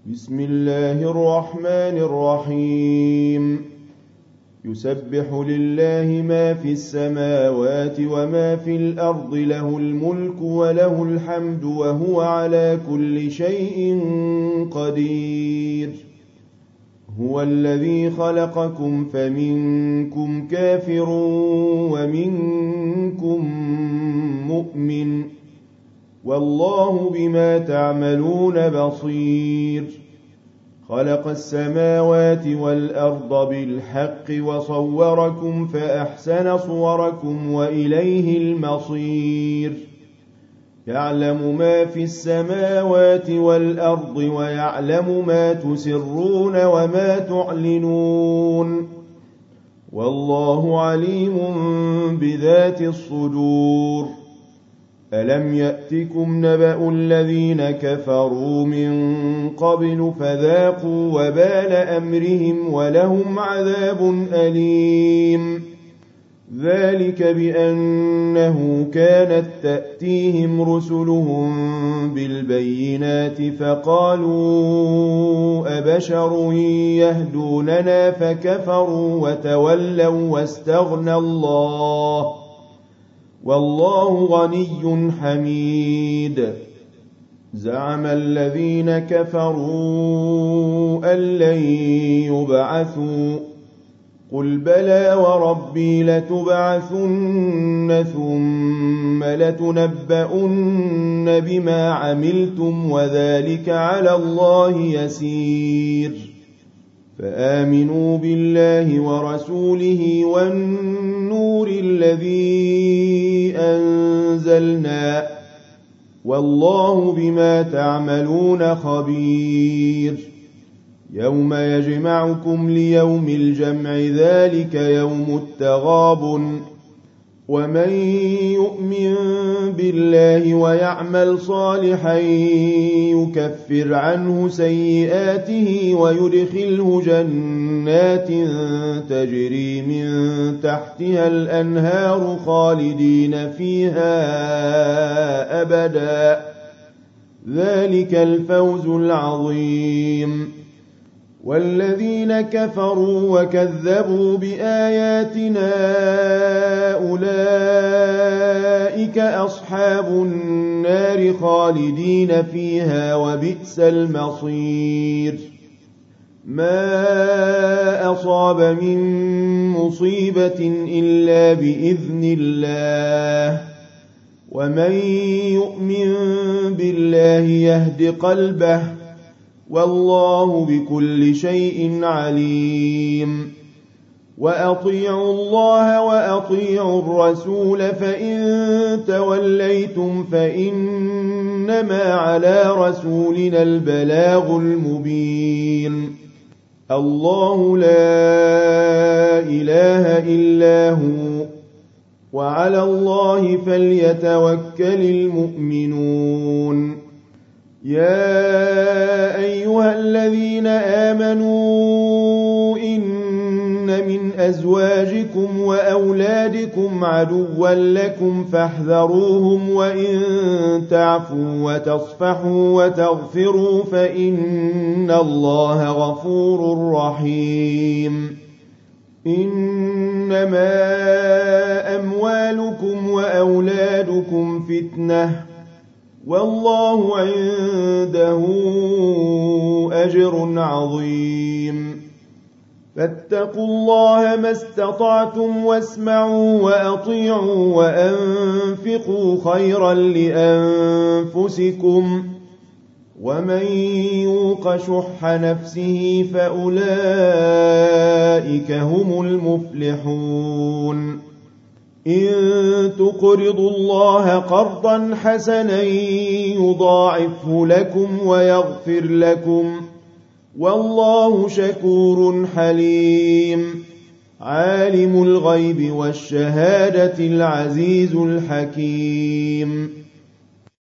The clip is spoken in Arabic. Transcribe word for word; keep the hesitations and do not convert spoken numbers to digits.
بسم الله الرحمن الرحيم يسبح لله ما في السماوات وما في الأرض له الملك وله الحمد وهو على كل شيء قدير هو الذي خلقكم فمنكم كافر ومنكم مؤمن والله بما تعملون بصير خلق السماوات والأرض بالحق وصوركم فأحسن صوركم وإليه المصير يعلم ما في السماوات والأرض ويعلم ما تسرون وما تعلنون والله عليم بذات الصدور ألم يأتكم نبأ الذين كفروا من قبل فذاقوا وبال أمرهم ولهم عذاب أليم ذلك بأنه كانت تأتيهم رسلهم بالبينات فقالوا أبشر يهدوننا فكفروا وتولوا واستغنى الله والله غني حميد زعم الذين كفروا أن لن يبعثوا قل بلى وربي لتبعثن ثم لتنبؤن بما عملتم وذلك على الله يسير فآمنوا بالله ورسوله والنور الذي أنزلنا والله بما تعملون خبير يوم يجمعكم ليوم الجمع ذلك يوم التغابن ومن يؤمن بالله ويعمل صالحا يكفر عنه سيئاته ويدخله جنات تجري من تحتها الأنهار خالدين فيها أبدا ذلك الفوز العظيم والذين كفروا وكذبوا بآياتنا أولئك أصحاب النار خالدين فيها وبئس المصير ما أصاب من مصيبة إلا بإذن الله ومن يؤمن بالله يهد قلبه والله بكل شيء عليم وأطيعوا الله وأطيعوا الرسول فإن توليتم فإنما على رسولنا البلاغ المبين الله لا إله إلا هو وعلى الله فليتوكل المؤمنون يا أيها الذين آمنوا إن من أزواجكم وأولادكم عدوا لكم فاحذروهم وإن تعفوا وتصفحوا وتغفروا فإن الله غفور رحيم إنما أموالكم وأولادكم فتنة والله عنده أجر عظيم فاتقوا الله ما استطعتم واسمعوا وأطيعوا وأنفقوا خيرا لأنفسكم ومن يوق شح نفسه فأولئك هم المفلحون إن تقرضوا الله قرضا حسنا يضاعفه لكم ويغفر لكم والله شكور حليم عالم الغيب والشهادة العزيز الحكيم